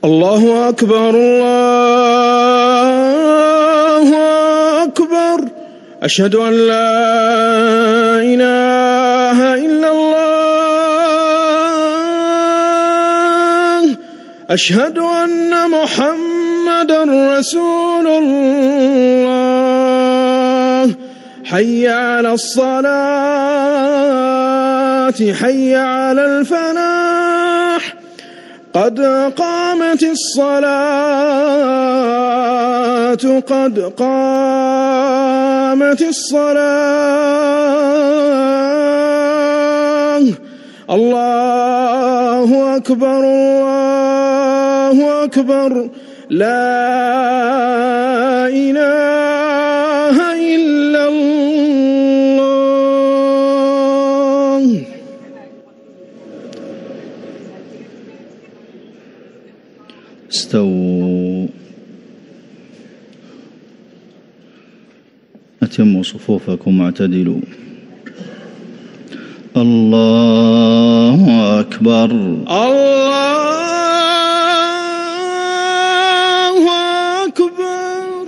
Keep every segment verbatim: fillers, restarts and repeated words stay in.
الله أكبر الله أكبر أشهد أن لا إله إلا الله أشهد أن محمدا رسول الله حي على الصلاة حي على الفلاح قد قامت الصلاة قد قامت الصلاة الله أكبر الله أكبر لا إله إلا الله. استووا أتموا صفوفكم واعتدلوا. الله أكبر الله أكبر.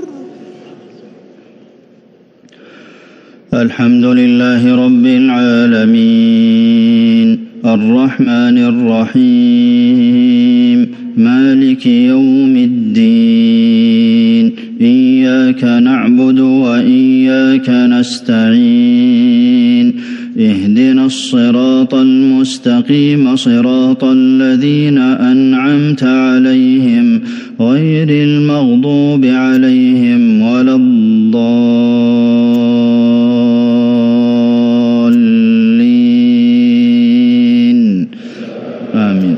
الحمد لله رب العالمين الرحمن الرحيم مالك يوم الدين إياك نعبد وإياك نستعين اهدنا الصراط المستقيم صراط الذين أنعمت عليهم غير المغضوب عليهم ولا الضالين آمين.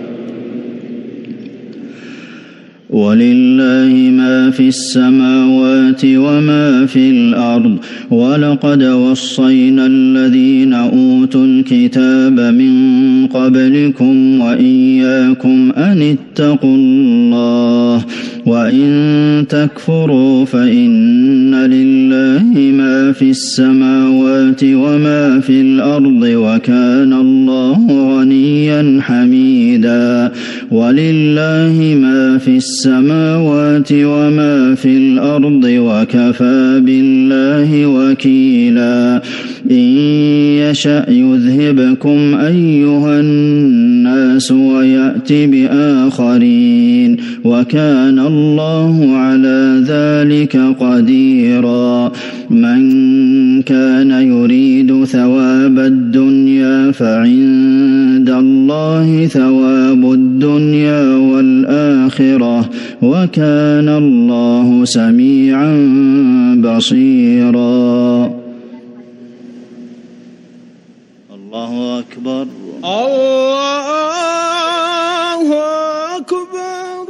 ولله ما في السماوات وما في الأرض ولقد وصينا الذين أوتوا الكتاب من قبلكم وإياكم أن اتقوا الله وإن تكفروا فإن لله ما في السماوات وما في الأرض وكان الله غنيا حميدا. ولله ما في السماوات وما في الأرض وكفى بالله وكيلا. إن يشأ يذهبكم أيها الناس ويأت بآخرين وكان الله على ذلك قديرا. من كان يريد ثواب الدنيا فعند الله ثواب الدنيا والآخرة وكان الله سميعا بصيرا. الله أكبر الله أكبر.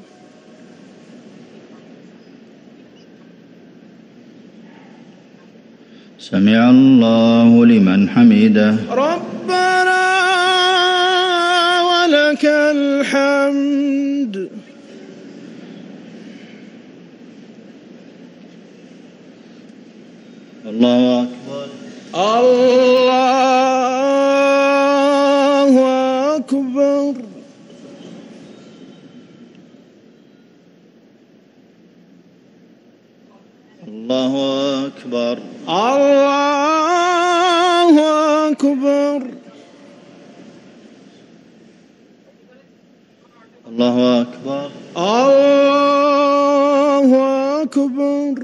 سمع الله لمن حمده ربنا ولك الحمد. الله أكبر الله أكبر. الله أكبر الله أكبر. الله أكبر الله أكبر.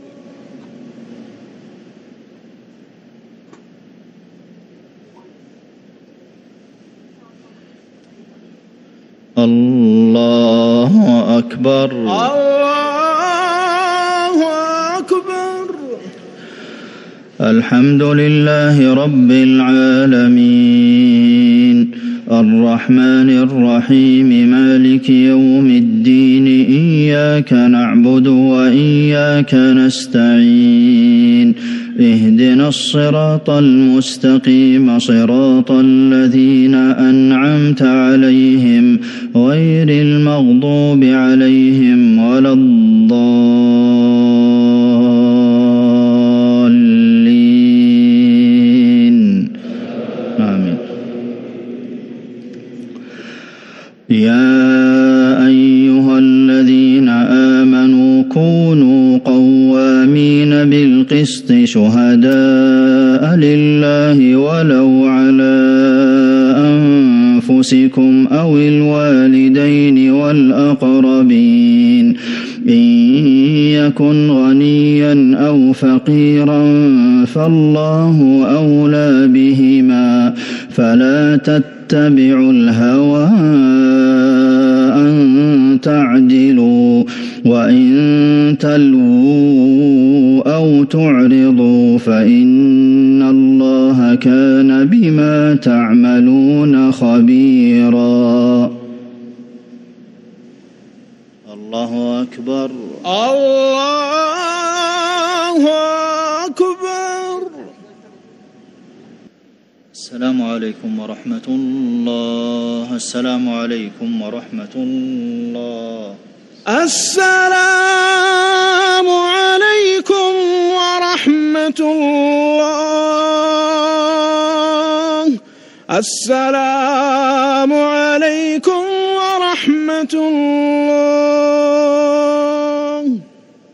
الله أكبر الله أكبر. الحمد لله رب العالمين الرحمن الرحيم مالك يوم الدين إياك نعبد وإياك نستعين اهدنا الصراط المستقيم صراط الذين أنعمت عليهم غير المغضوب عليهم ولا الضالين آمين. يا بالقسط شهداء لله ولو على أنفسكم أو الوالدين والأقربين إن يكن غنيا أو فقيرا فالله أولى بهما فلا تتبعوا الهوى أن تعدلوا وإن تلووا أو تعرضوا فإن الله كان بما تعملون خبيرا. الله أكبر. الله أكبر. السلام عليكم ورحمة الله. السلام عليكم ورحمة الله. السلام عليكم ورحمة الله. السلام عليكم ورحمة الله.